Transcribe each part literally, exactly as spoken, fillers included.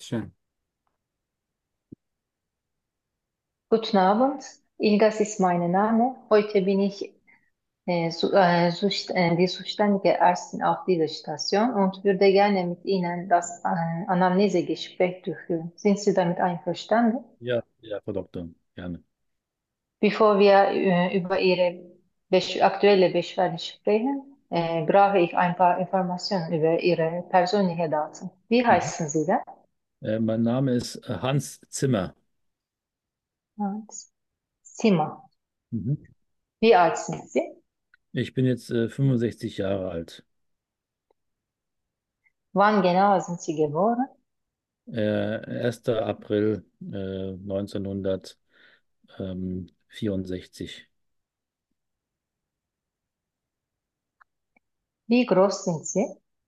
Schön. Guten Abend, Ilgas ist mein Name. Heute bin ich äh, su- äh, zust- äh, die zuständige Ärztin auf dieser Station und würde gerne mit Ihnen das äh, Anamnesegespräch durchführen. Sind Sie damit einverstanden? Ja, ja, Frau Doktor, gerne. Bevor wir äh, über Ihre besch aktuelle Beschwerde sprechen, äh, brauche ich ein paar Informationen über Ihre persönlichen Daten. Wie Mhm. heißen Sie denn? Äh, mein Name ist äh, Hans Zimmer. Hans Zimmer. Mhm. Wie alt sind Sie? Ich bin jetzt äh, fünfundsechzig Jahre alt. Wann genau sind Sie geboren? Äh, erster April äh, neunzehnhundertvierundsechzig. Wie groß sind Sie?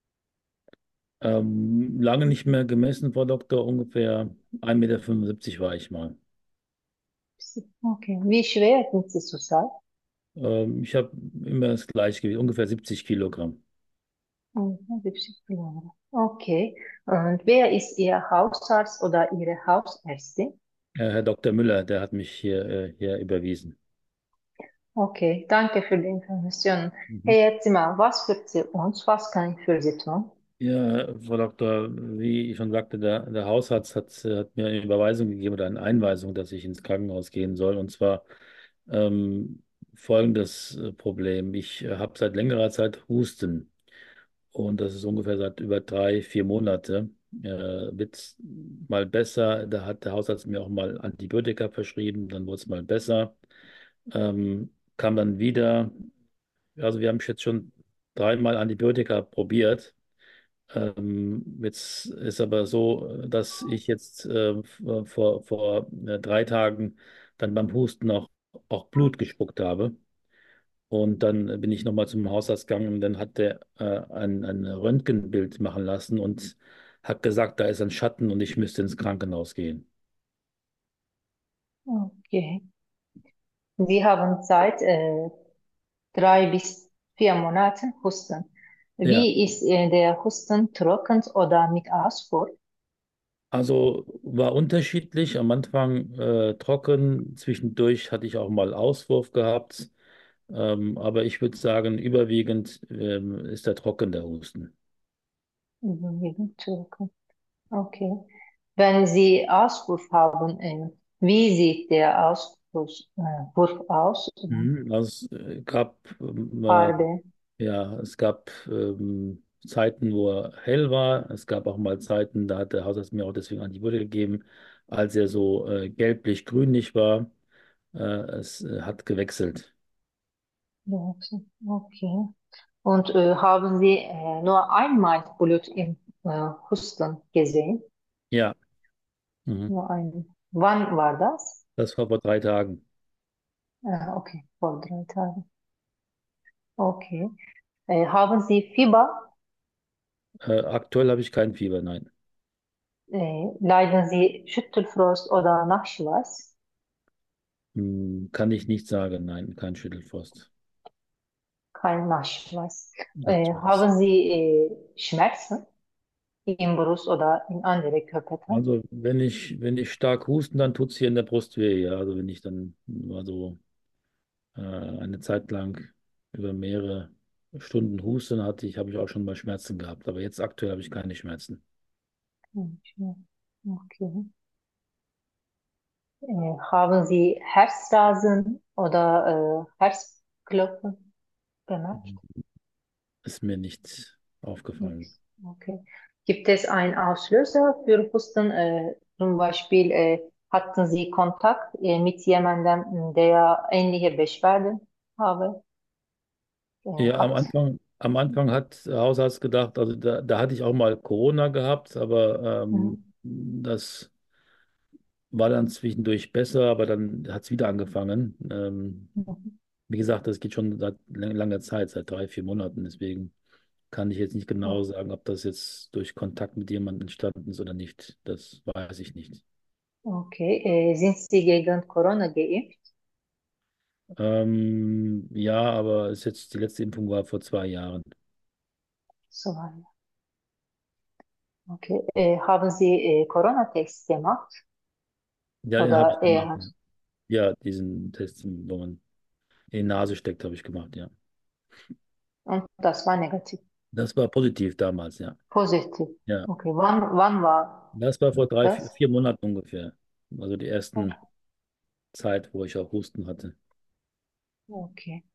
Ähm, lange nicht mehr gemessen, Frau Doktor, ungefähr ein Meter fünfundsiebzig war ich mal. Okay. Wie schwer sind Sie zurzeit? Ähm, ich habe immer das Gleichgewicht, ungefähr siebzig Kilogramm. Mhm, siebzig Kilogramm. Okay. Und wer ist Ihr Hausarzt oder Ihre Hausärztin? Äh, Herr Doktor Müller, der hat mich hier, äh, hier überwiesen. Okay, danke für die Information. Mhm. Herr Zimmer, was für Sie uns? Was kann ich für Sie tun? Ja, Frau Doktor, wie ich schon sagte, der, der Hausarzt hat, äh, hat mir eine Überweisung gegeben oder eine Einweisung, dass ich ins Krankenhaus gehen soll. Und zwar ähm, folgendes äh, Problem. Ich äh, habe seit längerer Zeit Husten und das ist ungefähr seit über drei, vier Monate. Äh, wird mal besser. Da hat der Hausarzt mir auch mal Antibiotika verschrieben, dann wurde es mal besser. Ähm, kam dann wieder. Also wir haben jetzt schon dreimal Antibiotika probiert. Ähm, jetzt ist aber so, dass ich jetzt äh, vor, vor äh, drei Tagen dann beim Husten auch, auch Blut gespuckt habe. Und dann bin ich nochmal zum Hausarzt gegangen und dann hat der äh, ein, ein Röntgenbild machen lassen und hat gesagt, da ist ein Schatten und ich müsste ins Krankenhaus gehen. Okay. Sie haben Zeit, äh, drei bis vier Monate Husten. Ja, Wie ist äh, der Husten trocken oder mit Ausfall? also war unterschiedlich. Am Anfang äh, trocken, zwischendurch hatte ich auch mal Auswurf gehabt. Ähm, aber ich würde sagen, überwiegend ähm, ist der trocken, der Husten. Überwiegend trocken. Okay. Wenn Sie Auswurf haben, äh, wie sieht der Auswurf äh, Wurf aus? Oder Mhm. Also es gab, ähm, äh, Farbe? ja, es gab ähm, Zeiten, wo er hell war. Es gab auch mal Zeiten, da hat der Hausarzt mir auch deswegen Antibiotika gegeben, als er so äh, gelblich-grünlich war. Äh, es äh, hat gewechselt. Ja, okay. Und äh, haben Sie äh, nur einmal Blut im äh, Husten gesehen? Ja, mhm. Nur ein. Wann war das? Das war vor drei Tagen. Äh, okay, vor drei Tagen. Okay. Äh, haben Sie Fieber? Äh, aktuell habe ich kein Fieber, nein. Äh, leiden Sie Schüttelfrost oder Nachschweiß? Hm, kann ich nicht sagen, nein, kein Schüttelfrost. Kein Nachschweiß. Äh, Aktuell ist. haben Sie äh, Schmerzen im Brust oder in andere Körperteile? Also wenn ich, wenn ich stark husten, dann tut es hier in der Brust weh, ja. Also wenn ich dann mal so äh, eine Zeit lang über mehrere Stunden husten hatte ich, habe ich auch schon mal Schmerzen gehabt. Aber jetzt aktuell habe ich keine Schmerzen. Okay. Äh, haben Sie Herzrasen oder äh, Herzklopfen gemerkt? Ist mir nicht aufgefallen. Nichts. Okay. Gibt es einen Auslöser für Husten? Äh, zum Beispiel äh, hatten Sie Kontakt äh, mit jemandem, der ähnliche Beschwerden habe, äh, Ja, am hat? Anfang, am Anfang hat der Hausarzt gedacht, also da, da hatte ich auch mal Corona gehabt, aber ähm, Mhm. das war dann zwischendurch besser, aber dann hat es wieder angefangen. Ähm, Mhm. wie gesagt, das geht schon seit lang- langer Zeit, seit drei, vier Monaten. Deswegen kann ich jetzt nicht genau Oh, sagen, ob das jetzt durch Kontakt mit jemandem entstanden ist oder nicht. Das weiß ich nicht. okay. Äh, sind Sie gegen Corona geimpft? Ähm, ja, aber ist jetzt die letzte Impfung war vor zwei Jahren. So. Okay. Äh, haben Sie äh, Corona-Tests gemacht? Ja, den habe ich Oder gemacht. äh, Ja, ja, diesen Test, wo man in die Nase steckt, habe ich gemacht, ja. und das war negativ? Das war positiv damals, ja. Positiv. Ja. Okay. Wann, wann war Das war vor drei, vier, das? vier Monaten ungefähr. Also die ersten Okay. Zeit, wo ich auch Husten hatte. Okay.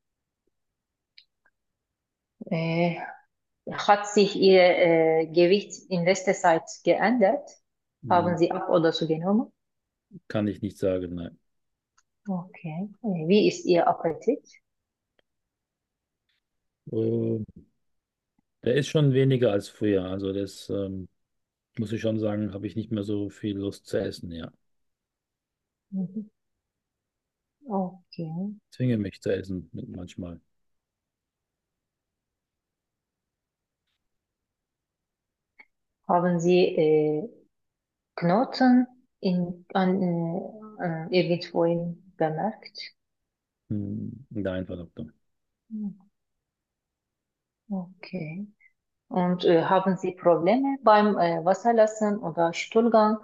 Äh, hat sich Ihr äh, Gewicht in letzter Zeit geändert? Hm, Haben Sie ab oder zugenommen? kann ich nicht sagen, nein. Okay. Äh, wie ist Ihr Appetit? Äh, Der ist schon weniger als früher. Also das ähm, muss ich schon sagen, habe ich nicht mehr so viel Lust zu essen, ja. Mhm. Okay. Zwinge mich zu essen mit- manchmal. Haben Sie äh, Knoten in, an, äh, äh, irgendwohin bemerkt? Hm, nein, Frau Doktor. Hm, okay. Und äh, haben Sie Probleme beim äh, Wasserlassen oder Stuhlgang?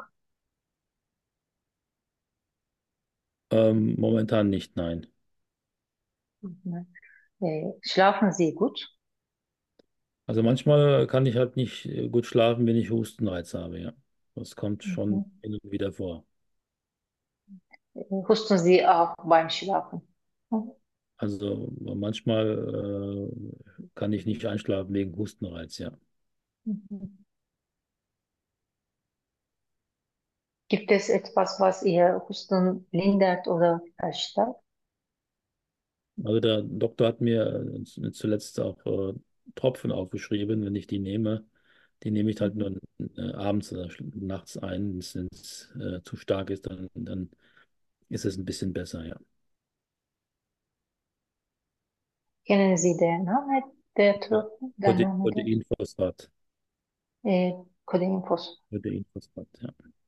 Ähm, momentan nicht, nein. Mhm. Äh, schlafen Sie gut? Also manchmal kann ich halt nicht äh, gut schlafen, wenn ich Hustenreiz habe, ja. Das kommt schon Mhm. hin und wieder vor. Äh, Husten Sie auch beim Schlafen? Mhm. Also manchmal äh, kann ich nicht einschlafen wegen Hustenreiz, ja. Mhm. Gibt es etwas, was Ihr Husten lindert oder verstärkt? Also der Doktor hat mir äh, zuletzt auch äh, Tropfen aufgeschrieben, wenn ich die nehme. Die nehme ich halt Mhm. nur äh, abends oder schl- nachts ein. Wenn es äh, zu stark ist, dann, dann ist es ein bisschen besser, ja. Kennen Sie den Namen der Ja. Truppe? Der Prote Name der Proteinphosphat. äh, Kodinfos. Proteinphosphat, ja.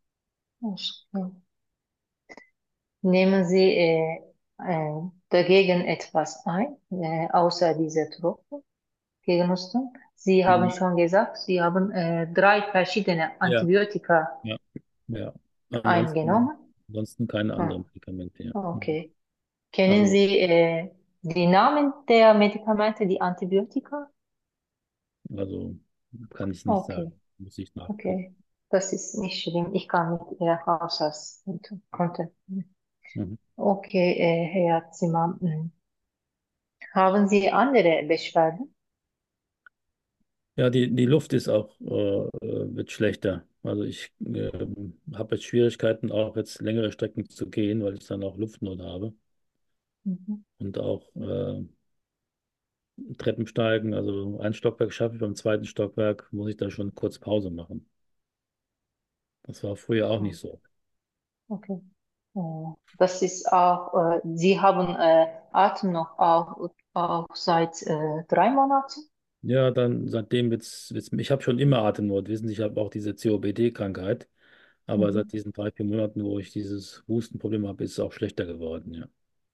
Nehmen Sie äh, äh, dagegen etwas ein, äh, außer dieser Truppe gegen Husten? Sie haben Mhm. schon gesagt, Sie haben äh, drei verschiedene Ja, Antibiotika ja, ja. Ansonsten, eingenommen. ansonsten keine Hm, anderen Medikamente, ja. Mhm. okay. Kennen Also, Sie äh, die Namen der Medikamente, die Antibiotika? also kann ich nicht Okay, sagen. Muss ich nachgucken. okay. Das ist nicht schlimm. Ich kann mit Ihrer Hausarzt konnte. Mhm. Okay, äh, Herr Zimmer, hm. Haben Sie andere Beschwerden? Ja, die, die Luft ist auch, äh, äh, wird schlechter. Also ich äh, habe jetzt Schwierigkeiten, auch jetzt längere Strecken zu gehen, weil ich dann auch Luftnot habe. Mhm. Und auch äh, Treppensteigen, also ein Stockwerk schaffe ich, beim zweiten Stockwerk muss ich da schon kurz Pause machen. Das war früher auch nicht Oh, so. okay. Äh, Das ist auch, äh, Sie haben äh, Atem noch auch, auch seit äh, drei Monaten? Ja, dann seitdem wird's, wird's, ich habe schon immer Atemnot, wissen Sie, ich habe auch diese C O P D-Krankheit, aber Mhm. seit diesen drei, vier Monaten, wo ich dieses Hustenproblem habe, ist es auch schlechter geworden, ja.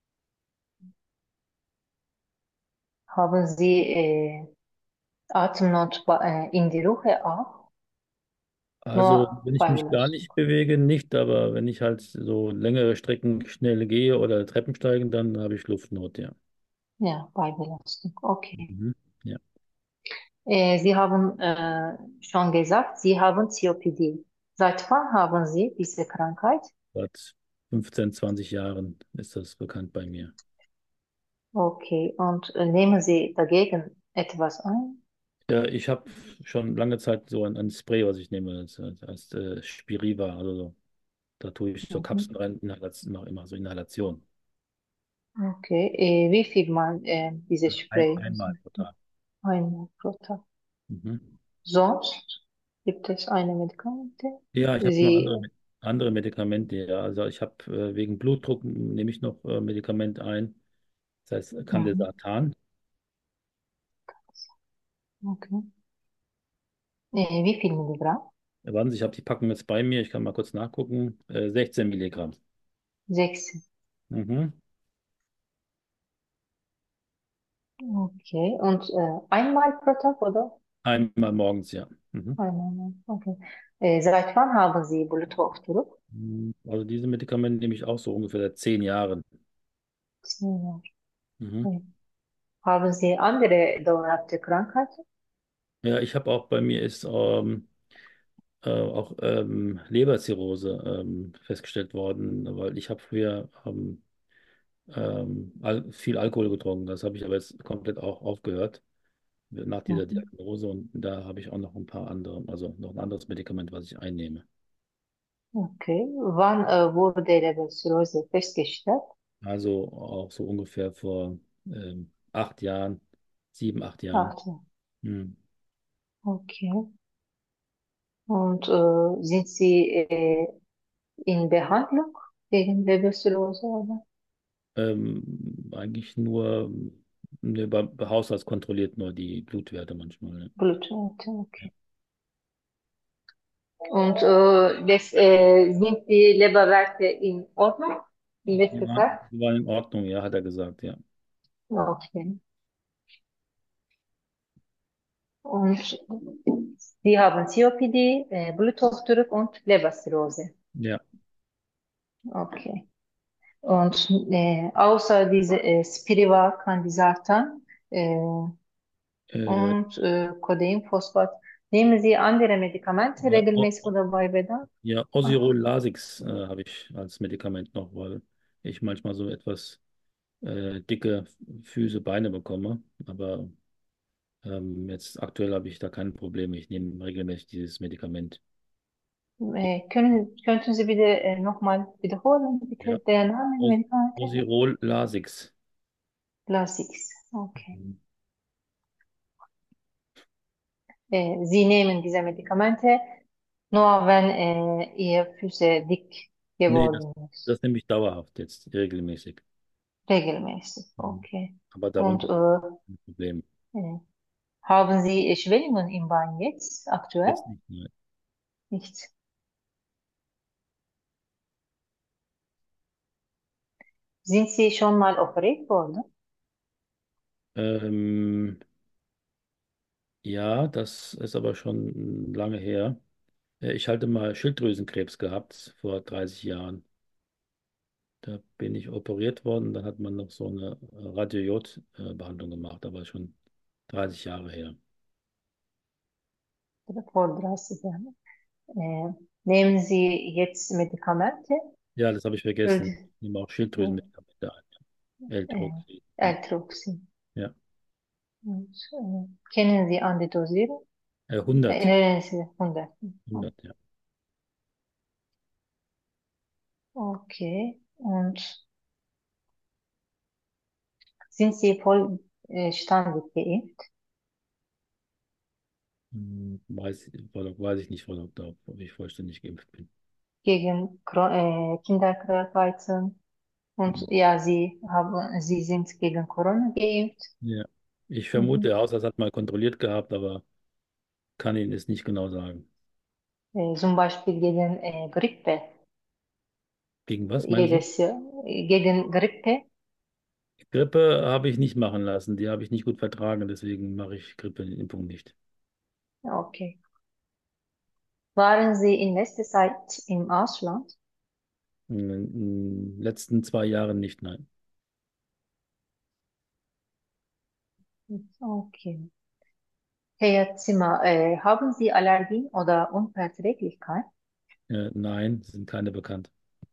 Haben Sie äh, Atemnot bei- äh, in die Ruhe auch? Also, Nur wenn ich bei mich gar Belastung? nicht bewege, nicht, aber wenn ich halt so längere Strecken schnell gehe oder Treppen steigen, dann habe ich Luftnot, ja. Ja, bei Belastung. Okay. Mhm. Ja, Äh, Sie haben äh, schon gesagt, Sie haben C O P D. Seit wann haben Sie diese Krankheit? seit fünfzehn, zwanzig Jahren ist das bekannt bei mir. Okay. Und äh, nehmen Sie dagegen etwas ein? Ja, ich habe schon lange Zeit so ein, ein Spray, was ich nehme, das heißt äh, Spiriva, also so. Da tue ich so Mhm. Kapseln rein, Inhalation, mache immer so Inhalation. Okay, äh, wie viel mal äh, dieses Ein, Spray? einmal pro Tag. Einmal pro Tag. Mhm. Sonst gibt es eine Medikamente? Ja, ich habe noch Sie, andere, andere Medikamente, ja. Also ich habe äh, wegen Blutdruck nehme ich noch äh, Medikament ein. Das heißt mhm, Candesartan. okay. Äh, wie viel Milligramm? Warten Sie, ich habe die Packung jetzt bei mir. Ich kann mal kurz nachgucken. Äh, sechzehn Milligramm. Sechs. Mhm. Okay, und äh, einmal pro Tag, oder? Einmal morgens, ja. Mhm. Einmal, okay. Äh, seit wann haben Sie Bluthochdruck? Mm, Also diese Medikamente nehme ich auch so ungefähr seit zehn Jahren. Zehn Jahre. Mhm. Okay. Haben Sie andere dauerhafte Krankheiten? Ja, ich habe auch bei mir ist ähm, äh, auch ähm, Leberzirrhose ähm, festgestellt worden, weil ich habe früher ähm, ähm, al viel Alkohol getrunken. Das habe ich aber jetzt komplett auch aufgehört nach dieser Mhm. Diagnose und da habe ich auch noch ein paar andere, also noch ein anderes Medikament, was ich einnehme. Okay. Wann äh, wurde Leberzirrhose festgestellt? Also auch so ungefähr vor ähm, acht Jahren, sieben, acht Jahren. Ach, ja. Hm. Okay. Und äh, sind Sie äh, in Behandlung gegen Leberzirrhose oder Ähm, eigentlich nur, ne, bei, bei Hausarzt kontrolliert nur die Blutwerte manchmal. Ne? Blutwerte? Ja, Okay. Und äh, das, äh, sind die Leberwerte in Ordnung? Im die besten waren, Fall? die waren in Ordnung, ja, hat er gesagt, ja. Okay. Und Sie haben C O P D, äh, Bluthochdruck und Leberzirrhose. Ja, okay. Okay. Und äh, außer diese äh, Spiriva, Candesartan äh, Äh, und äh, Codein-Phosphat, nehmen Sie andere Medikamente ja, O- regelmäßig oder bei Bedarf? ja, Ah, Osirol Lasix äh, habe ich als Medikament noch, weil ich manchmal so etwas äh, dicke Füße, Beine bekomme. Aber ähm, jetzt aktuell habe ich da keine Probleme. Ich nehme regelmäßig dieses Medikament. äh, können, könnten Sie bitte äh, nochmal wiederholen, Ja, bitte, der Name der Os Medikamente? Osirol Lasix. Lasix. Okay. Äh, Sie nehmen diese Medikamente nur, wenn äh, Ihr Füße dick Nee, das, geworden ist. das nehme ich dauerhaft jetzt, regelmäßig. Regelmäßig. Mhm. Okay. Aber Und darunter äh, ein Problem. äh, haben Sie Schwellungen im Bein jetzt aktuell? Jetzt nicht mehr. Nichts. Sind Sie schon mal operiert worden? Ähm, ja, das ist aber schon lange her. Äh, Ich hatte mal Schilddrüsenkrebs gehabt vor dreißig Jahren. Da bin ich operiert worden. Dann hat man noch so eine äh, Radio-Jod-Behandlung gemacht, aber schon dreißig Jahre her. Oder vor dreißig Jahren? Äh, nehmen Sie jetzt Medikamente? Ja, das habe ich Für vergessen. die, Ich nehme auch äh, Schilddrüsenmedikamente ein. äh, L-Troxin. Hm. L-Troxin. Ja, Und, äh, kennen Sie an die Dosierung? äh, hundert. Erinnern Sie hundert. hundert, ja. Okay. Und sind Sie vollständig geimpft Hm, Weiß, Frau Dok- weiß ich nicht, Frau Doktor, ob ich vollständig geimpft bin. gegen Kro- äh, Kinderkrankheiten? Und Hm. ja, Sie haben, Sie sind gegen Corona geimpft. Ja. Ich vermute, Mhm. der Hausarzt hat mal kontrolliert gehabt, aber kann Ihnen es nicht genau sagen. Äh, zum Beispiel gegen äh, Grippe. Gegen was meinen Sie? Jedes Jahr. Äh, Gegen Grippe. Grippe habe ich nicht machen lassen. Die habe ich nicht gut vertragen, deswegen mache ich Grippeimpfung nicht. Okay. Waren Sie in letzter Zeit im Ausland? In den letzten zwei Jahren nicht, nein. Okay. Herr Zimmer, äh, haben Sie Allergien oder Unverträglichkeit? Äh, nein, sind keine bekannt.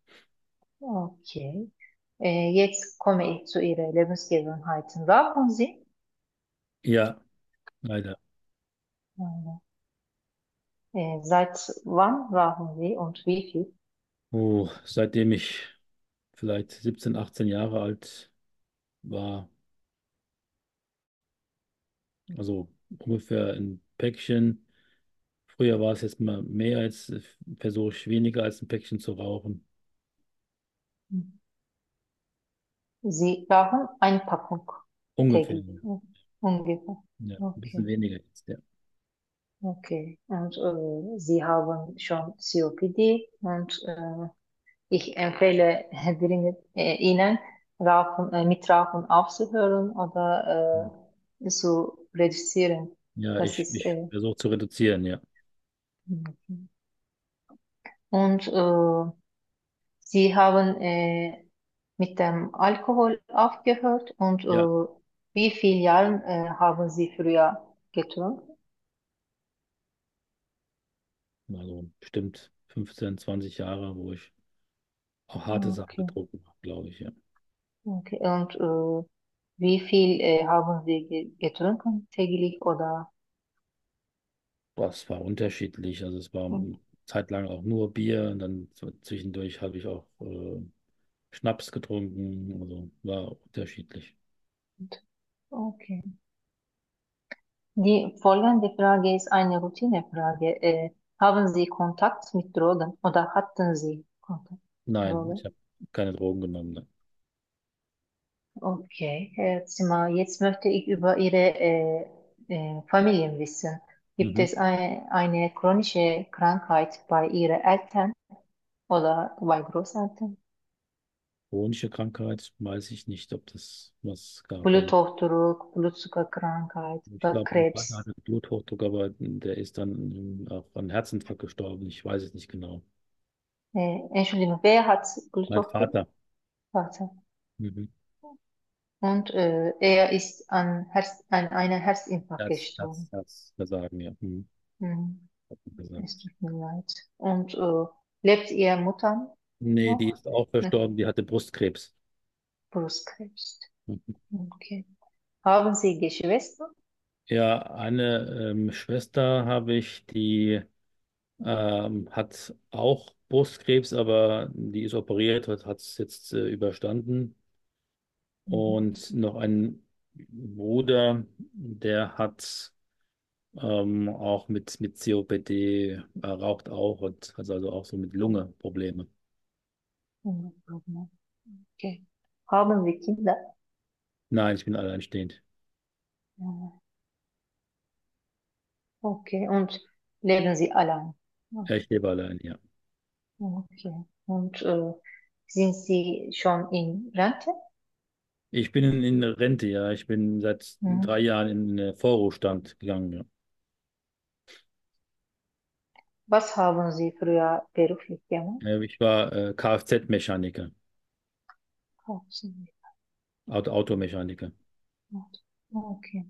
Okay. Äh, jetzt komme ich zu Ihren Lebensgewohnheiten. Rauchen Sie? Ja, leider. Äh, seit wann rauchen Sie und wie viel? Oh, seitdem ich vielleicht siebzehn, achtzehn Jahre alt war, also ungefähr ein Päckchen. Früher war es jetzt mal mehr, jetzt äh, versuche ich weniger als ein Päckchen zu rauchen. Sie rauchen eine Packung Ungefähr. täglich. Ungefähr. Ja, ein bisschen Okay. weniger jetzt, ja. Okay. Und äh, Sie haben schon C O P D und äh, ich empfehle dringend äh, Ihnen, Rauchen, äh, mit Rauchen aufzuhören oder äh, zu reduzieren. Ja, Das ich, ist ich äh, versuche zu reduzieren, ja. Mhm. Und äh, Sie haben äh, mit dem Alkohol aufgehört und Ja, äh, wie viele Jahre äh, haben Sie früher getrunken? also bestimmt fünfzehn, zwanzig Jahre, wo ich auch harte Sachen Okay, getrunken habe, glaube ich, ja. okay. Und äh, wie viel äh, haben Sie ge getrunken täglich oder? Das war unterschiedlich. Also es war eine Zeit lang auch nur Bier und dann so zwischendurch habe ich auch äh, Schnaps getrunken. Also war unterschiedlich. Okay. Die folgende Frage ist eine Routinefrage. Äh, haben Sie Kontakt mit Drogen oder hatten Sie Kontakt mit Nein, ich Drogen? habe keine Drogen genommen. Ne. Okay, Herr Zimmer, jetzt möchte ich über Ihre äh, äh, Familien wissen. Gibt Mhm. es eine, eine chronische Krankheit bei Ihren Eltern oder bei Großeltern? Chronische Krankheit, weiß ich nicht, ob das was gab. Also Bluthochdruck, Blutzuckerkrankheit ich oder glaube, mein Vater Krebs? hatte Bluthochdruck, aber der ist dann ähm, auch an Herzinfarkt gestorben. Ich weiß es nicht genau. Äh, Entschuldigung, wer hat Mein Bluthochdruck? Vater. Vater. Mhm. Und äh, er ist an, Herz, an einer Herzinfarkt Herz, gestorben. Herz, Herzversagen, ja. Mhm. Hm, Hat man es gesagt. tut mir leid. Und äh, lebt Ihre Mutter Nee, die noch? ist auch Hm, verstorben, die hatte Brustkrebs. Brustkrebs. Mhm. Okay. Haben Sie Geschwister? Ja, eine ähm, Schwester habe ich, die ähm, hat auch Brustkrebs, aber die ist operiert, hat es jetzt äh, überstanden. Mhm. Und noch ein Bruder, der hat ähm, auch mit, mit C O P D, äh, raucht auch und hat also auch so mit Lunge Probleme. Mhm. Okay. Haben Sie Kinder? Nein, ich bin alleinstehend. Ja. Okay. Und leben Sie allein? Ja. Ja, ich lebe allein, ja. Okay. Und äh, sind Sie schon in Rente? Ich bin in, in Rente, ja. Ich bin seit Mhm. drei Jahren in den Vorruhestand gegangen, ja. Was haben Sie früher beruflich gemacht? Äh, Ich war äh, Kfz-Mechaniker, Haben Sie Auto Automechaniker. gemacht? Okay.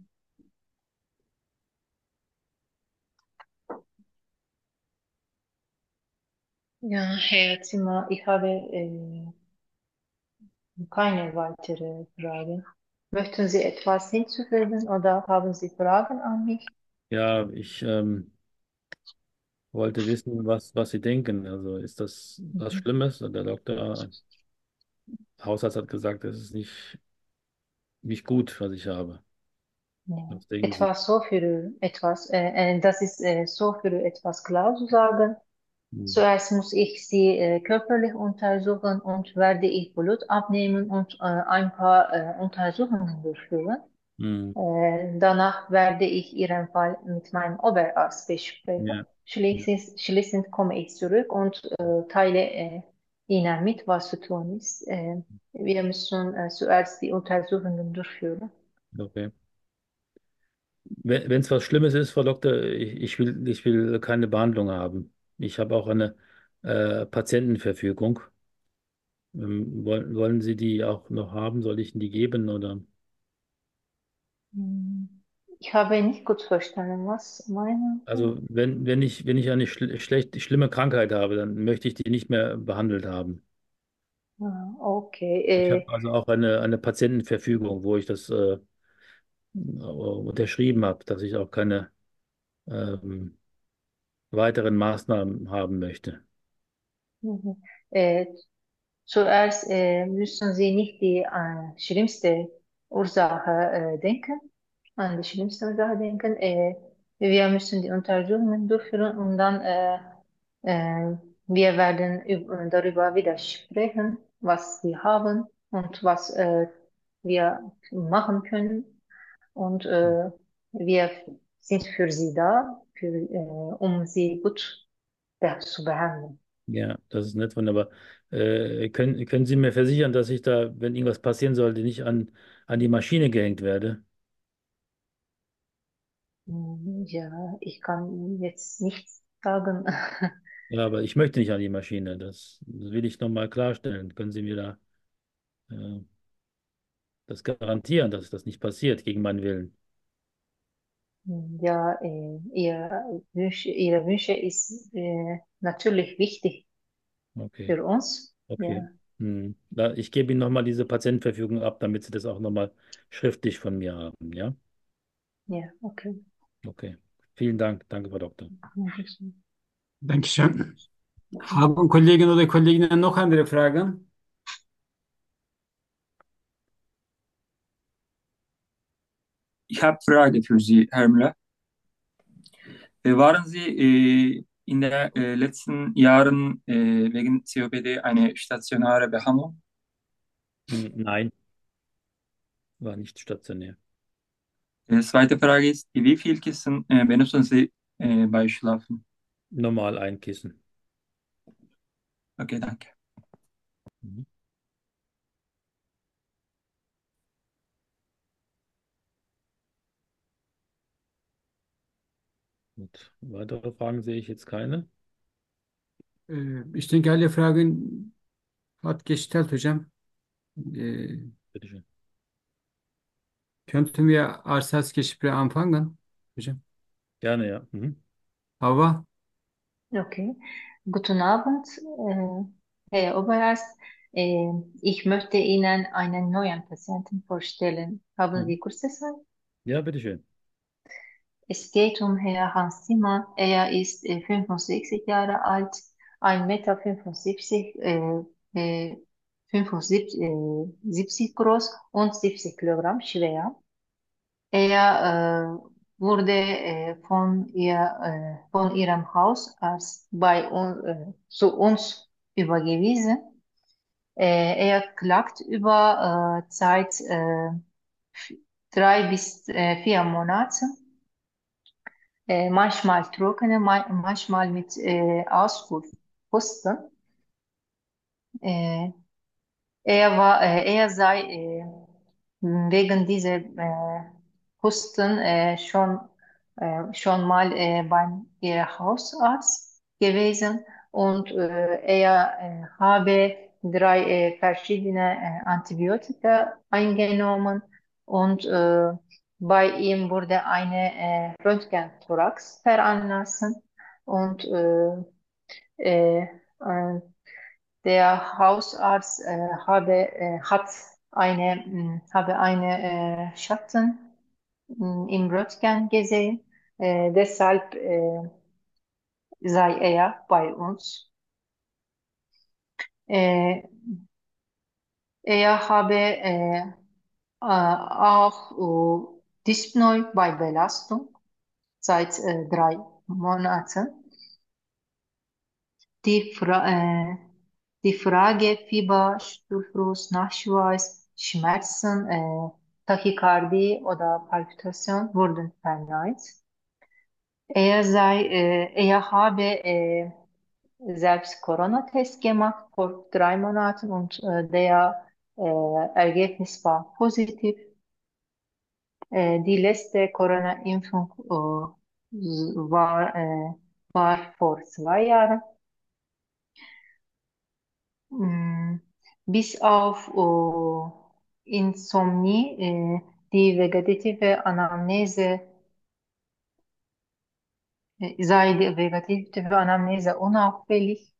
Ja, Herr Zimmer, ich habe äh, keine weitere Frage. Möchten Sie etwas hinzufügen oder haben Sie Fragen an mich? Ja, ich ähm, wollte wissen, was, was Sie denken. Also ist das was Mhm. Schlimmes? Und der Doktor, Hausarzt hat gesagt, das ist nicht, nicht gut, was ich habe. Ja. Was denken Sie? Etwas so für etwas, äh, äh, das ist äh, so für etwas klar zu sagen. Hm. Zuerst muss ich sie äh, körperlich untersuchen und werde ich Blut abnehmen und äh, ein paar äh, Untersuchungen durchführen. Hm. Äh, danach werde ich Ihren Fall mit meinem Oberarzt besprechen. Ja, ja, Schließlich, schließend komme ich zurück und äh, teile äh, Ihnen mit, was zu tun ist. Äh, wir müssen äh, zuerst die Untersuchungen durchführen. okay. Wenn es was Schlimmes ist, Frau Doktor, ich, ich will, ich will keine Behandlung haben. Ich habe auch eine äh, Patientenverfügung. Ähm, wollen, wollen Sie die auch noch haben? Soll ich Ihnen die geben oder? Hm. Ich habe nicht gut verstanden, was meinen Sie? Also wenn, wenn ich, wenn ich eine schl schlecht, schlimme Krankheit habe, dann möchte ich die nicht mehr behandelt haben. Ah, okay. Ich habe Äh, also auch eine, eine Patientenverfügung, wo ich das äh, unterschrieben habe, dass ich auch keine ähm, weiteren Maßnahmen haben möchte. mhm. Äh, Zuerst äh, müssen Sie nicht die äh, schlimmste Ursache äh, denken, an die schlimmste Ursache denken. Äh, wir müssen die Untersuchungen durchführen und dann äh, äh, wir werden üb- darüber wieder sprechen, was wir haben und was äh, wir machen können. Und äh, wir sind für Sie da, für, äh, um Sie gut be- zu behandeln. Ja, das ist nett, aber äh, können, können Sie mir versichern, dass ich da, wenn irgendwas passieren sollte, nicht an, an die Maschine gehängt werde? Mhm. Ja, ich kann jetzt nichts. sagen. Ja, aber ich möchte nicht an die Maschine. Das will ich nochmal klarstellen. Können Sie mir da äh, das garantieren, dass das nicht passiert gegen meinen Willen? Ja, äh, ihr Wünsche, Ihre Wünsche ist äh, natürlich wichtig Okay, für uns. okay. Ja, Hm. Da, ich gebe Ihnen nochmal diese Patientenverfügung ab, damit Sie das auch nochmal schriftlich von mir haben. Ja? ja, okay. Okay. Vielen Dank. Danke, Frau Doktor. Dankeschön. Dankeschön. Haben Kollegen oder Kolleginnen noch andere Fragen? Ich habe Frage für Sie, Herr Müller. Äh, Waren Sie äh, in den äh, letzten Jahren äh, wegen C O P D eine stationäre Behandlung? Hm, nein, war nicht stationär. Die zweite Frage ist, wie viel Kissen äh, benutzen Sie äh, bei Schlafen? Normal einkissen. Okay, danke. Mhm. Gut. Weitere Fragen sehe ich jetzt keine. Äh, Ich denke, alle Fragen hat gestellt hocam. Äh, Bitte schön. Könnten wir als Gespräch anfangen? Hocam. Gerne, ja. Mhm. Hava? Okay. Guten Abend, äh, Herr Oberarzt. Äh, ich möchte Ihnen einen neuen Patienten vorstellen. Haben Mhm. Sie kurze Zeit? Ja, bitte schön. Es geht um Herrn Hans Zimmer. Er ist äh, fünfundsechzig Jahre alt, ein Meter fünfundsiebzig, äh, äh, fünfundsiebzig äh, siebzig groß und siebzig Kilogramm schwer. Er äh, wurde äh, von ihr, äh, von ihrem Hausarzt bei uns, äh, zu uns übergewiesen. Äh, er klagt über äh, Zeit äh, drei bis äh, vier Monate. Äh, manchmal trockene, ma manchmal mit äh, Auswurf, Husten. Äh, er war, äh, er sei äh, wegen dieser äh, Husten äh, schon, äh, schon mal äh, beim ihr Hausarzt gewesen und äh, er äh, habe drei äh, verschiedene äh, Antibiotika eingenommen und äh, bei ihm wurde eine äh, Röntgenthorax veranlassen und äh, äh, äh, der Hausarzt äh, habe, äh, hat eine, mh, habe eine äh, Schatten mh, im Röntgen gesehen. Äh, deshalb äh, sei er bei uns. Äh, er habe äh, äh, auch äh, Dyspnoe bei Belastung seit äh, drei Monaten. Die, Fra äh, die Frage Fieber, Stuhlfluss, Nachschweiß, Schmerzen, äh, Tachykardie oder Palpitation wurden verneint. Er sei, äh, er habe äh, selbst Corona-Test gemacht vor drei Monaten und äh, der äh, Ergebnis war positiv. Äh, die letzte Corona-Impfung äh, war, äh, war vor zwei Jahren. Mm, Bis auf oh, Insomnie, äh, die vegetative Anamnese, äh, sei die vegetative Anamnese unauffällig.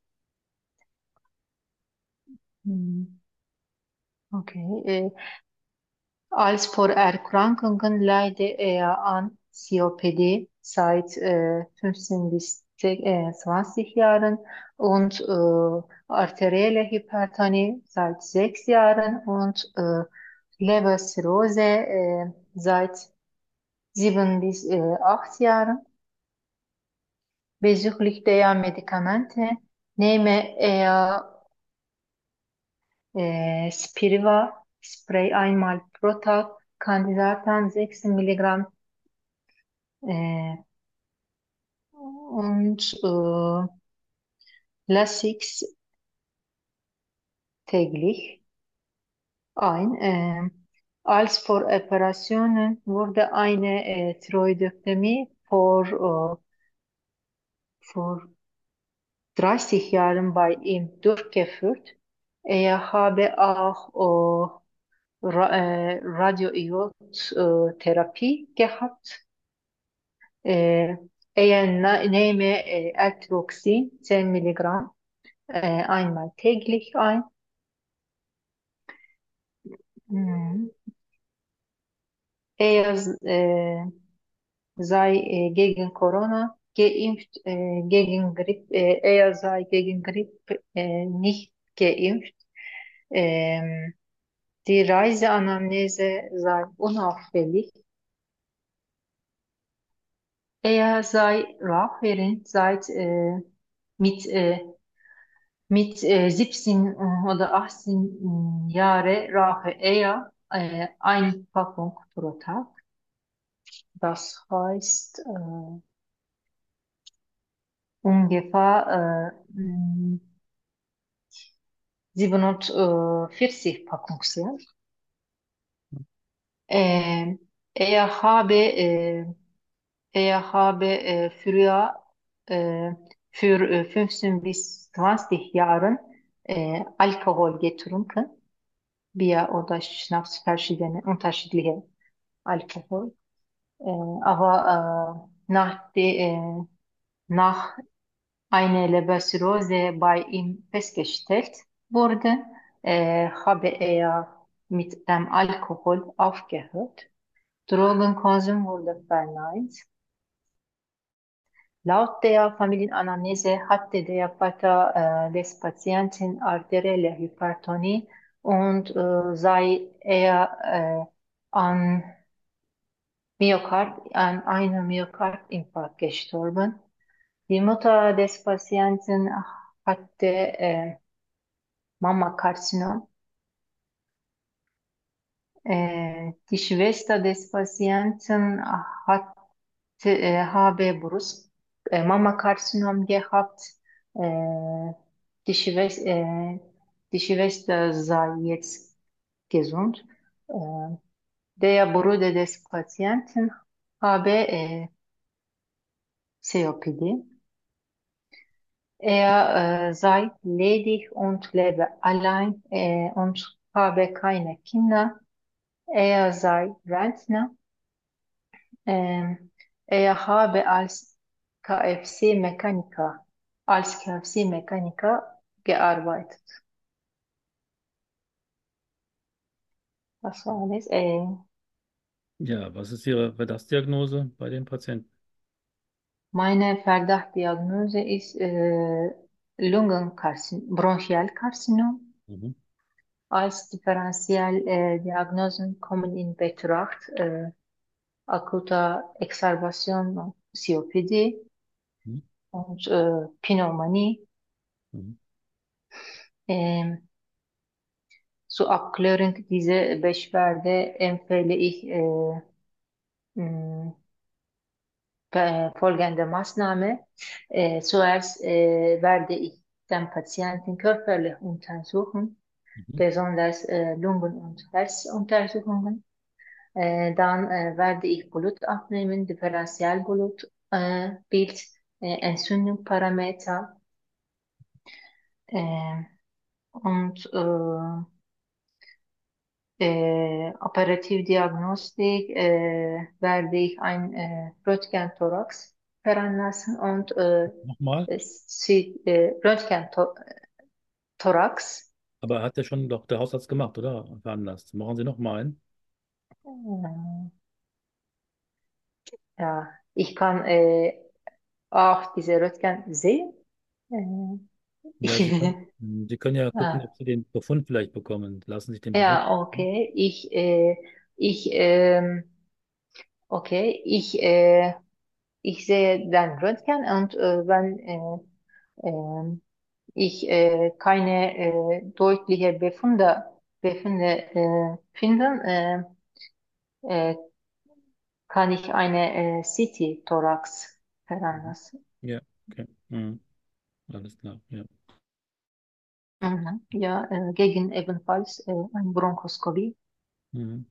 Mm, Okay. Äh, als Vorerkrankungen leide er an C O P D seit äh, fünfzehn bis äh, zwanzig Jahren und äh, arterielle Hypertonie seit sechs Jahren und äh, Leberzirrhose äh, seit sieben bis äh, acht Jahren. Bezüglich der Medikamente nehme er äh, Spiriva Spray einmal pro Tag, Candidatan sechs Milligramm äh, und äh, Lasix täglich ein. Äh, als vor Operationen wurde eine äh, Thoraektomie vor, äh, vor dreißig Jahren bei ihm durchgeführt. Er habe auch äh, Ra äh, Radioiodtherapie gehabt. Äh, Er na- nehme äh, Eltroxin zehn Milligramm äh, einmal täglich ein. Mhm. Er äh, sei äh, gegen Corona geimpft, äh, gegen Grippe, äh, er sei gegen Grippe äh, nicht geimpft. Ähm, Die Reiseanamnese sei unauffällig. Er sei Raucherin seit äh, mit, äh, mit äh, siebzehn äh, oder achtzehn Jahre rauche er äh, eine Packung pro Tag. Das heißt äh, ungefähr äh, mh, siebenundvierzig Packungen. Äh, er habe äh, Er habe äh, früher äh, für äh, fünfzehn bis zwanzig Jahren äh, Alkohol getrunken, Bier oder Schnaps, verschiedene, unterschiedliche Alkohol. Äh, aber äh, nach, de, äh, nach einer Leberzirrhose bei ihm festgestellt wurde, äh, habe er mit dem Alkohol aufgehört. Drogenkonsum wurde verneint. Laut der Familienanamnese hatte der Vater äh, des Patienten arterielle Hypertonie und äh, sei er äh, an Myokard, an einem Myokardinfarkt gestorben. Die Mutter des Patienten hatte äh, Mammakarzinom. Äh, die Schwester des Patienten hat äh, habe Brust, äh, Mammakarzinom gehabt. Äh, die Schwester, äh, die Schwester sei jetzt gesund. Äh, Der Bruder des Patienten habe äh, C O P D. Er äh, sei ledig und lebe allein äh, und habe keine Kinder. Er sei Rentner. Ähm, Er habe als Kfz-Mechaniker, als Kfz-Mechaniker gearbeitet. Das war alles. Äh, Ja, was ist Ihre Verdachtsdiagnose bei den Patienten? Meine Verdachtdiagnose ist äh, Lungenkarzinom, Bronchialkarzinom. Mhm. Als Differentialdiagnosen kommen in Betracht äh, akuter Exazerbation und C O P D Mhm. und äh, Pneumonie. Mhm. Ähm, Zur Abklärung dieser Beschwerde empfehle ich äh, mh, äh, folgende Maßnahme. Äh, zuerst äh, werde ich den Patienten körperlich untersuchen, Mhm. besonders äh, Lungen- und Herzuntersuchungen. Äh, dann äh, werde ich Blut abnehmen, Differentialblut, äh, Bild, äh, Entzündungsparameter äh, und äh, äh, Operativdiagnostik äh, werde ich ein äh, Röntgenthorax veranlassen und äh, Nochmal? es sieht äh, Röntgenthorax. Aber hat ja schon doch der Hausarzt gemacht, oder? Veranlasst. Machen Sie noch mal einen. Äh, ja, ich kann äh, auch diese Röntgen sehen. Äh, Ja, ich, Sie können, Sie können ja gucken, ah, ob Sie den Befund vielleicht bekommen. Lassen sich den Befund. ja, okay. Ich, äh, ich, ähm, okay, ich, äh, ich sehe dann Röntgen und äh, wenn äh, ähm, ich äh, keine äh, deutliche Befunde, Befunde äh, finden, äh, äh, kann ich eine äh, C T-Thorax Mhm. veranlassen. Ja, okay. Mhm. Alles klar. Ja. Mhm. Ja, äh, gegen ebenfalls äh, eine Bronchoskopie. Mhm.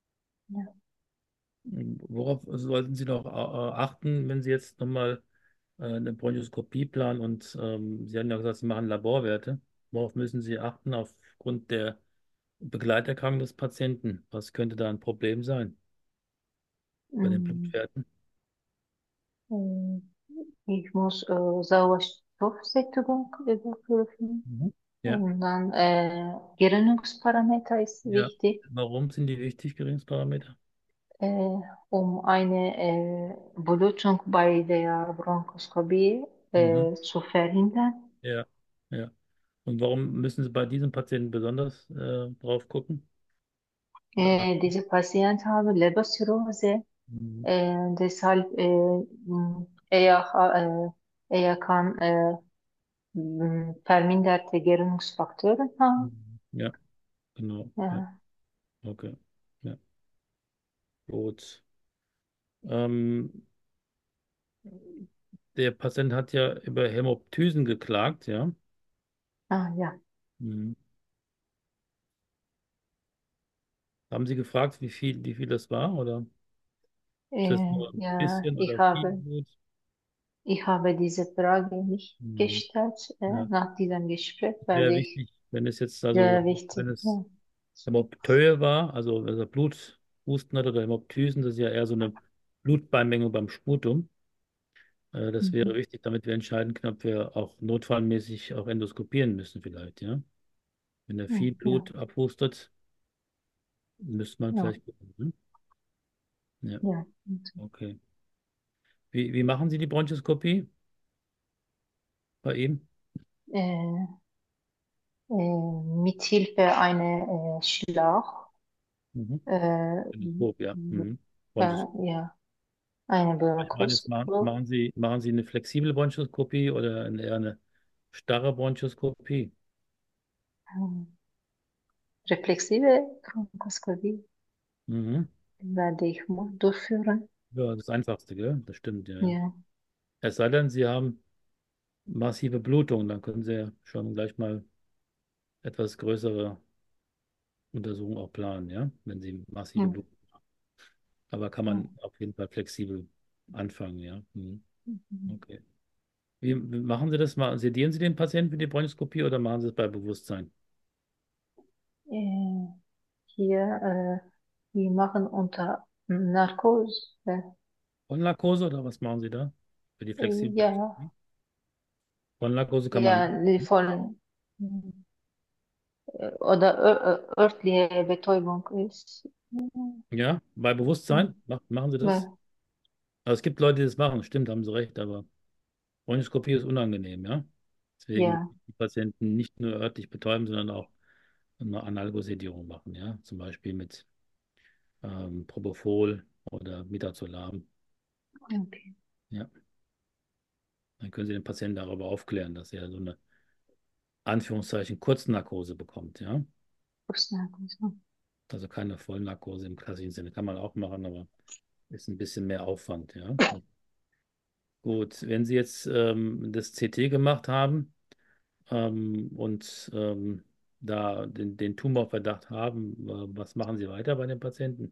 Ja. Worauf sollten Sie noch äh, achten, wenn Sie jetzt nochmal äh, einen Bronchoskopieplan und ähm, Sie haben ja gesagt, Sie machen Laborwerte. Worauf müssen Sie achten aufgrund der Begleiterkrankung des Patienten? Was könnte da ein Problem sein bei den Mm, Blutwerten? äh, Ich muss äh, Sauerstoffsättigung überprüfen. Mhm. Ja, Und dann äh, Gerinnungsparameter ist ja. wichtig, Warum sind die wichtig, Gerinnungsparameter? äh, um eine äh, Blutung bei der Bronchoskopie Mhm. äh, zu verhindern. Ja, ja. Und warum müssen Sie bei diesem Patienten besonders äh, drauf gucken? Oder Äh, achten? dieser Patient hat Leberzirrhose, Mhm. äh, deshalb äh, mh, er, ha- äh, er kann äh, mh, verminderte Gerinnungsfaktoren haben. Mhm. Ja, genau. Ja, Ja, okay. Ja, gut. Ähm, Der Patient hat ja über Hämoptysen geklagt, ja. ah, ja. Mhm. Haben Sie gefragt, wie viel, wie viel das war? Oder ist das Äh, nur ein ja, bisschen ich oder viel habe, Blut? ich habe diese Frage nicht Mhm. gestellt äh, Ja. nach diesem Gespräch, weil Sehr ich wichtig, wenn es jetzt also, sehr wichtig. wenn es Ja. Hämoptöe war, also wenn er Bluthusten hat oder Hämoptysen, das ist ja eher so eine Blutbeimengung beim Sputum. Äh, Das wäre Mhm. wichtig, damit wir entscheiden können, ob wir auch notfallmäßig auch endoskopieren müssen vielleicht, ja. Wenn er Ja, viel ja, Blut abhustet, müsste man ja, vielleicht gucken. Hm? Ja, ja. okay. Wie, wie machen Sie die Bronchoskopie bei ihm? Äh, äh, mit Hilfe einer äh, Schlauch, Mhm. äh, Endoskop, ja. Mhm. ja, Bronchos ja, eine Ich meine, jetzt machen, Bronchoskopie, machen Sie, machen Sie eine flexible Bronchoskopie oder eine, eher eine starre Bronchoskopie? äh, reflexive Bronchoskopie Mhm. werde ich mal durchführen. Ja, das Einfachste, gell? Das stimmt, ja, ja. Ja, Es sei denn, Sie haben massive Blutung, dann können Sie ja schon gleich mal etwas größere Untersuchungen auch planen, ja, wenn Sie massive ja, Blutung haben. Aber kann ja. man auf jeden Fall flexibel anfangen, ja. Mhm. Mhm. Okay. Wie, wie machen Sie das mal? Sedieren Sie den Patienten für die Bronchoskopie oder machen Sie es bei Bewusstsein? Äh, hier, äh, wir machen unter Narkose. Äh, Vollnarkose oder was machen Sie da für die flexible ja, Bronchoskopie? Vollnarkose kann man ja, machen. die von äh, oder ör- örtliche Betäubung ist. Ja, bei Bewusstsein mach, machen Sie das. Ja, Aber es gibt Leute, die das machen, stimmt, haben Sie recht, aber Bronchoskopie ist unangenehm, ja. Deswegen ja, die Patienten nicht nur örtlich betäuben, sondern auch eine Analgosedierung machen, ja. Zum Beispiel mit ähm, Propofol oder Midazolam. okay. Ja, dann können Sie den Patienten darüber aufklären, dass er so eine Anführungszeichen Kurznarkose bekommt, ja. Brustnarkose. Also keine Vollnarkose im klassischen Sinne, kann man auch machen, aber ist ein bisschen mehr Aufwand, ja. Gut, wenn Sie jetzt ähm, das C T gemacht haben ähm, und ähm, da den, den Tumorverdacht haben, äh, was machen Sie weiter bei den Patienten?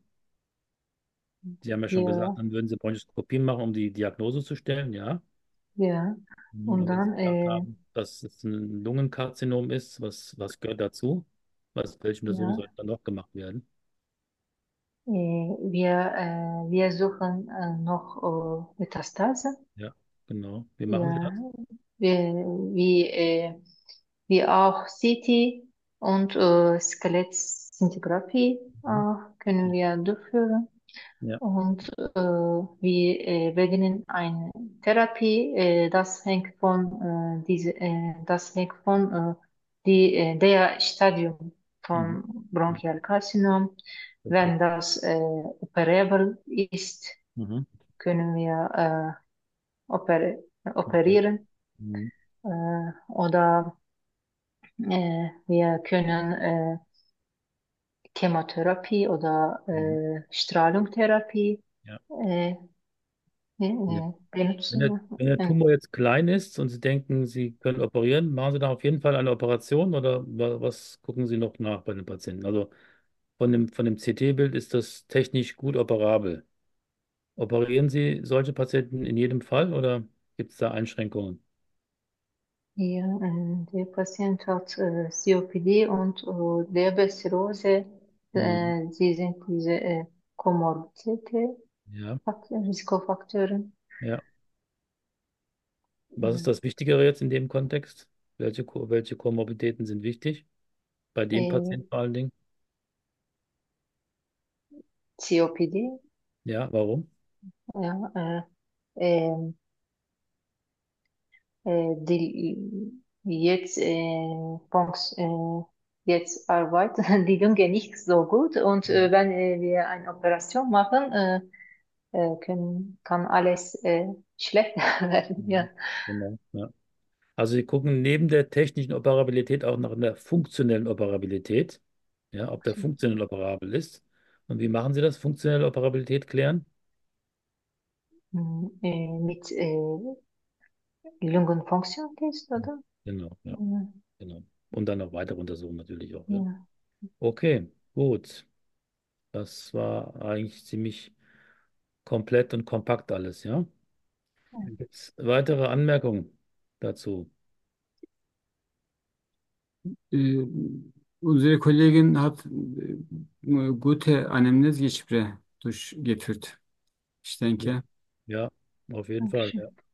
Sie haben ja schon gesagt, Ja, dann würden Sie Bronchoskopie machen, um die Diagnose zu stellen, ja. ja. Mhm. Und Aber wenn Sie dann, gesagt äh, haben, dass es ein Lungenkarzinom ist, was, was gehört dazu? Was, welche Untersuchungen ja, sollten dann noch gemacht werden? äh, wir, äh, wir suchen äh, noch äh, Metastase. Ja, genau. Wie machen Sie Ja, das? wir, wie, äh, wie auch C T und äh, Skelettszintigraphie Mhm. äh, können wir durchführen. Ja. Und äh, wir äh, beginnen eine Therapie. Äh, das hängt von äh, diese, äh, das hängt von äh, die, äh, der Stadium Mhm. von Mhm. Bronchialkarzinom. Okay. Wenn das äh, operabel ist, Mhm. können wir äh, oper Okay. operieren Mhm. äh, oder äh, wir können äh, Chemotherapie oder Mhm. äh, Strahlungstherapie Ja. äh, Ja. äh, Wenn der, benutzen. wenn der Äh, Tumor jetzt klein ist und Sie denken, Sie können operieren, machen Sie da auf jeden Fall eine Operation oder wa- was gucken Sie noch nach bei den Patienten? Also von dem, von dem C T-Bild ist das technisch gut operabel. Operieren Sie solche Patienten in jedem Fall oder? Gibt es da Einschränkungen? Ja, äh, der Patient hat äh, C O P D und äh, Leberzirrhose. Mhm. Äh, sie sind diese äh, komorbide Ja, Fak- Risikofaktoren. ja. Was ist Äh, das Wichtigere jetzt in dem Kontext? Welche, Ko- welche Komorbiditäten sind wichtig? Bei dem äh, Patienten vor allen Dingen? C O P D, Ja, warum? ja, äh, ähm, äh, die jetzt, äh, Funks- äh, jetzt arbeitet die Lunge nicht so gut und Ja. äh, wenn äh, wir eine Operation machen, äh, äh, können, kann alles äh, schlecht werden. Ja. Mhm. Genau. Ja. Also Sie gucken neben der technischen Operabilität auch nach der funktionellen Operabilität, ja, ob der Okay. funktionell operabel ist. Und wie machen Sie das, funktionelle Operabilität klären? Mm, äh, mit äh, Lungenfunktionstest, Ja. oder? Genau, ja, Ja. genau. Und dann noch weitere Untersuchungen natürlich auch, ja. Ja. Okay, gut. Das war eigentlich ziemlich komplett und kompakt alles, ja. Gibt es weitere Anmerkungen dazu? Äh, Unsere Kollegin hat äh, gute Anamnesgespräche durchgeführt. Ich Ja, denke, ja, auf jeden Fall, ja. Dankeschön.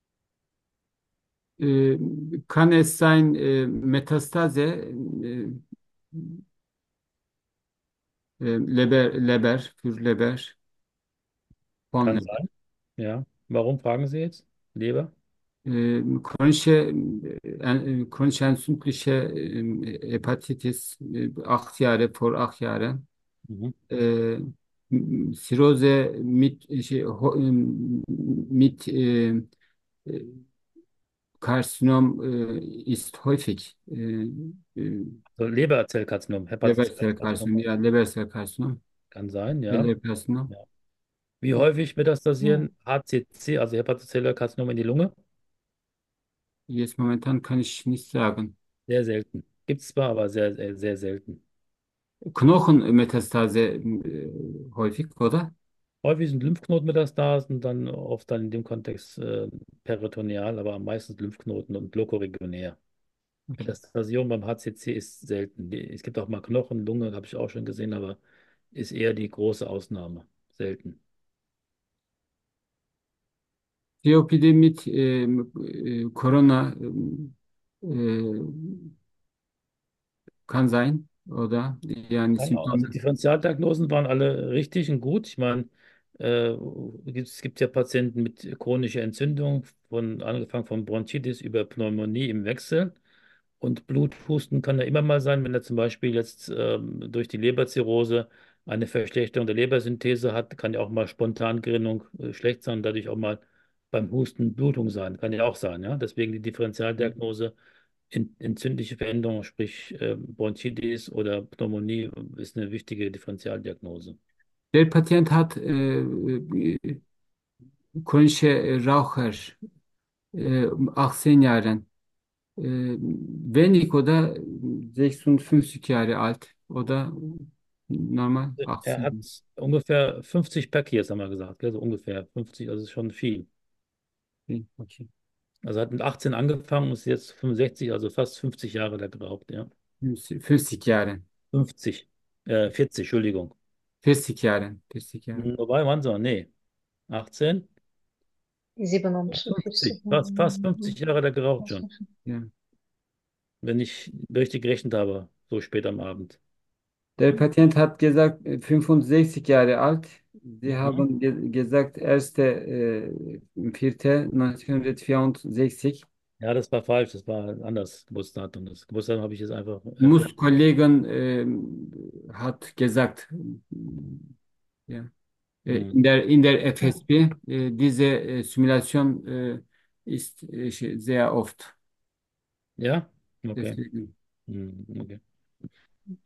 äh, kann es sein, äh, Metastase, äh, äh, Leber, Leber, für Leber, von Kann Leber. sein, ja. Warum fragen Sie jetzt? Leber? Äh, chronische, äh, äh, chronische entzündliche äh, Hepatitis, äh, acht Jahre, vor acht Jahren. Mhm. Äh, Cirrhose mit, şey, ho- mit äh, äh, Karzinom äh, ist häufig. Äh, äh, So Leberzellkarzinom, Leberzellkarzinom, Hepatozellenkarzinom. ja, Leberzellkarzinom, Kann sein, ja. Leberkarzinom. Ja. Wie Und, häufig Ja. metastasieren H C C, also Hepatozellularkarzinom in die Lunge? jetzt momentan kann ich nicht sagen. Sehr selten. Gibt es zwar, aber sehr, sehr, sehr selten. Knochenmetastase äh, häufig, oder? Häufig sind Lymphknotenmetastasen, dann oft dann in dem Kontext äh, peritoneal, aber am meisten Lymphknoten und lokoregionär. Okay. Metastasierung beim H C C ist selten. Die- Es gibt auch mal Knochen, Lunge, habe ich auch schon gesehen, aber ist eher die große Ausnahme. Selten. C O P D mit äh, äh, Corona äh, kann sein, oder? Yani Kann auch. Also Symptome. Differentialdiagnosen waren alle richtig und gut. Ich meine, äh, es gibt ja Patienten mit chronischer Entzündung, von, angefangen von Bronchitis über Pneumonie im Wechsel. Und Bluthusten kann ja immer mal sein, wenn er zum Beispiel jetzt ähm, durch die Leberzirrhose eine Verschlechterung der Lebersynthese hat, kann ja auch mal Spontangerinnung äh, schlecht sein und dadurch auch mal beim Husten Blutung sein. Kann ja auch sein, ja. Deswegen die Differentialdiagnose in, entzündliche Veränderung, sprich äh, Bronchitis oder Pneumonie, ist eine wichtige Differentialdiagnose. Der Patient hat äh, äh, chronische Raucher, äh, achtzehn Jahren, äh, wenig oder sechsundfünfzig Jahre alt oder normal Er hat achtzehn. ungefähr fünfzig Pack jetzt, haben wir gesagt, gell? So ungefähr fünfzig, also ist schon viel. Okay. Also hat mit achtzehn angefangen und ist jetzt fünfundsechzig, also fast fünfzig Jahre da geraucht, ja. fünfzig Jahre, fünfzig, äh, vierzig, Entschuldigung. vierzig Jahre, vierzig Jahre. Hm, Wobei, wann so? Nee, achtzehn, siebenundvierzig. fünfzig, fast, fast fünfzig Jahre da geraucht schon, Ja. wenn ich richtig gerechnet habe, so spät am Abend. Der Patient hat gesagt, äh, fünfundsechzig Jahre alt. Sie Mhm. haben ge gesagt, erste äh, vierte neunzehnhundertvierundsechzig. Ja, das war falsch, das war ein anderes Geburtsdatum. Das Geburtsdatum habe ich jetzt einfach erfunden. Muss Kollegen ähm, hat gesagt, ja, äh, Hm. in der in der Ja. F S P äh, diese äh, Simulation äh, ist äh, sehr oft. Ja? Okay. Deswegen. Hm, okay.